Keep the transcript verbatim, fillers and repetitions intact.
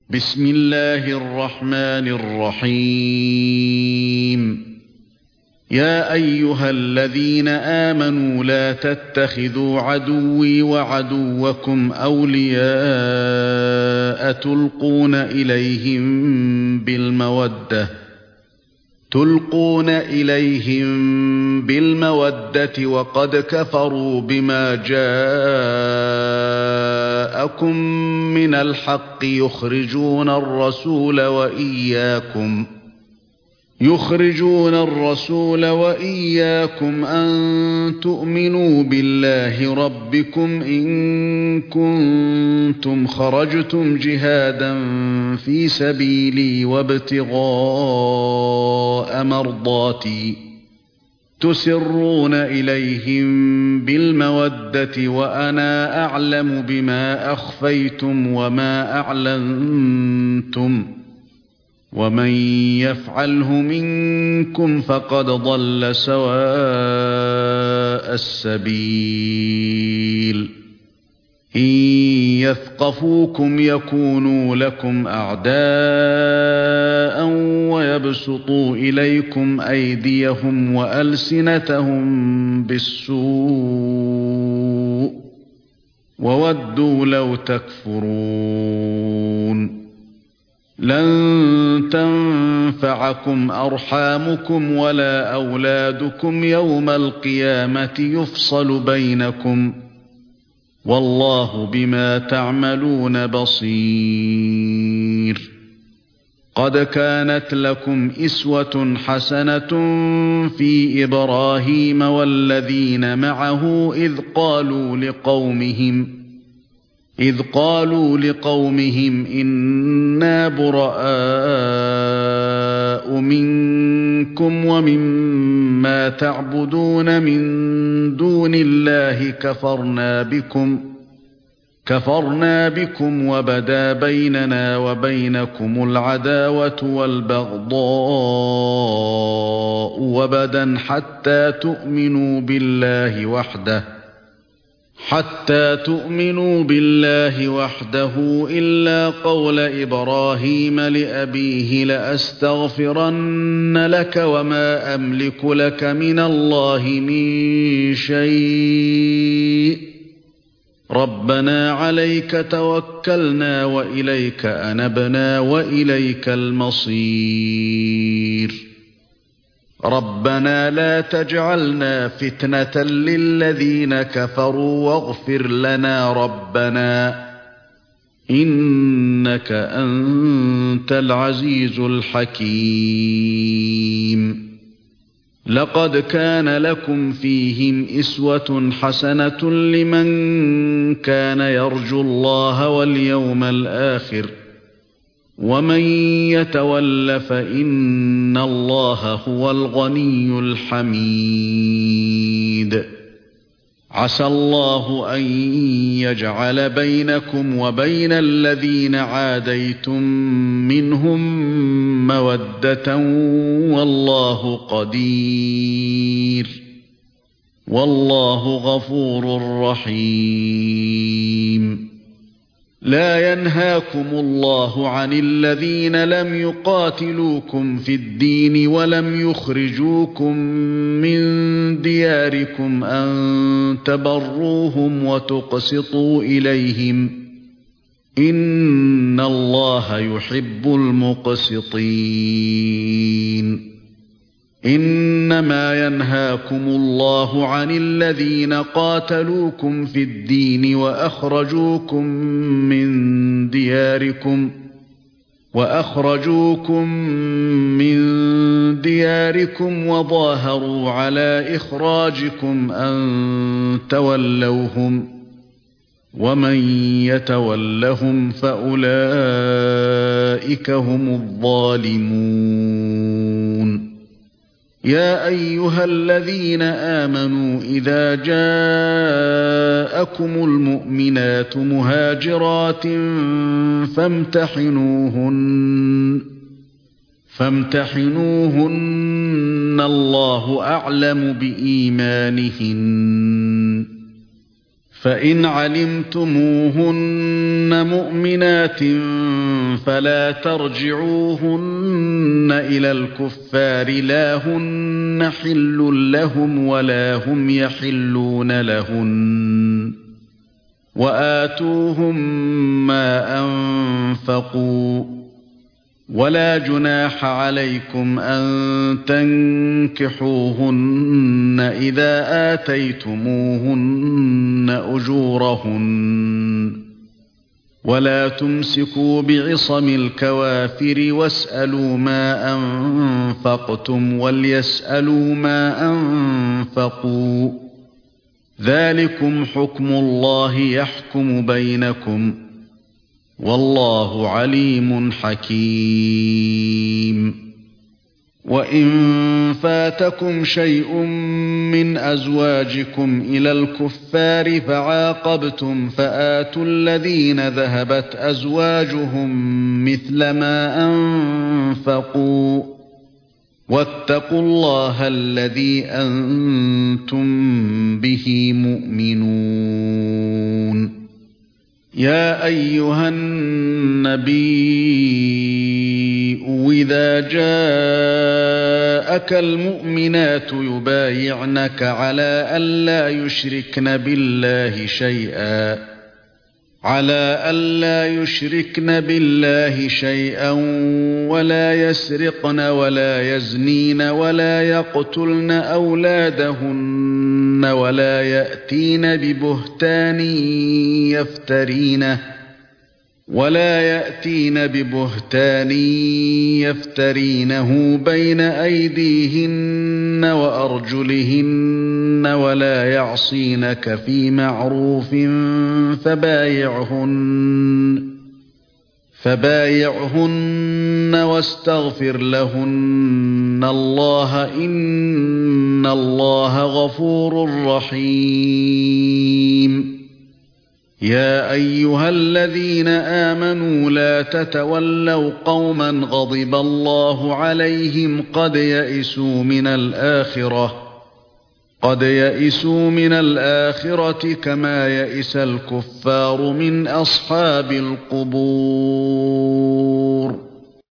بسم الله الرحمن الرحيم. يا أيها الذين آمنوا لا تتخذوا عدوي وعدوكم أولياء تلقون إليهم بالمودة تلقون إليهم بالمودة وقد كفروا بما جاءكم من الحق يخرجون الرسول وإياكم يخرجون الرسول وإياكم أن تؤمنوا بالله ربكم إن كنتم خرجتم جهادا في سبيلي وابتغاء مرضاتي تسرون إليهم بالمودة وأنا أعلم بما أخفيتم وما أعلنتم ومن يفعله منكم فقد ضل سواء السبيل. إن يثقفوكم يكونوا لكم أعداء ويبسطوا إليكم أيديهم وألسنتهم بالسوء وودوا لو تكفرون. لن تنفعكم أرحامكم ولا أولادكم يوم القيامة يفصل بينكم والله بما تعملون بصير. قد كانت لكم إسوة حسنة في إبراهيم والذين معه إذ قالوا لقومهم إذ قالوا لقومهم إنا براء منكم ومما تعبدون من دون الله كفرنا بكم كفرنا بكم وبدا بيننا وبينكم العداوة والبغضاء وبدا حتى تؤمنوا بالله وحده حتى تؤمنوا بالله وحده إلا قول إبراهيم لأبيه لأستغفرن لك وما أملك لك من الله من شيء ربنا عليك توكلنا وإليك أنبنا وإليك المصير. ربنا لا تجعلنا فتنة للذين كفروا واغفر لنا ربنا إنك أنت العزيز الحكيم. لقد كان لكم فيهم إسوة حسنة لمن كان يرجو الله واليوم الآخر ومن يتول فإن الله هو الغني الحميد. عسى الله أن يجعل بينكم وبين الذين عاديتم منهم مودة والله قدير والله غفور رحيم. لا ينهاكم الله عن الذين لم يقاتلوكم في الدين ولم يخرجوكم من دياركم أن تبروهم وتقسطوا إليهم إن الله يحب المقسطين. إنما ينهاكم الله عن الذين قاتلوكم في الدين وأخرجوكم من دياركم وأخرجوكم من دياركم وظاهروا على إخراجكم أن تولوهم ومن يتولهم فأولئك هم الظالمون. يا أيها الذين آمنوا إذا جاءكم المؤمنات مهاجرات فامتحنوهن فامتحنوهن الله أعلم بإيمانهن فإن علمتموهن مؤمنات فلا ترجعوهن إلى الكفار لا هن حل لهم ولا هم يحلون لهن وآتوهم ما أنفقوا ولا جناح عليكم أن تنكحوهن إذا آتيتموهن أجورهن ولا تمسكوا بعصم الكوافر واسألوا ما أنفقتم وليسألوا ما أنفقوا ذلكم حكم الله يحكم بينكم والله عليم حكيم وإن فاتكم شيء من أزواجكم إلى الكفار فعاقبتم فآتوا الذين ذهبت أزواجهم مثل ما أنفقوا واتقوا الله الذي أنتم به مؤمنون يا أيها النبي إذا جاءك المؤمنات يبايعنك على ألا يشركن بالله شيئا على ألا يشركن بالله شيئا ولا يسرقن ولا يزنين ولا يقتلن أولادهن ولا يأتين ببهتان يفترينه ولا يأتين ببهتان يفترينه بين أيديهن وأرجلهن ولا يعصينك في معروف فبايعهن فبايعهن واستغفر لهن الله إن الله غفور رحيم يا أيها الذين آمنوا لا تتولوا قوما غضب الله عليهم قد يئسوا من الآخرة قد يئسوا من الآخرة كما يئس الكفار من أصحاب القبور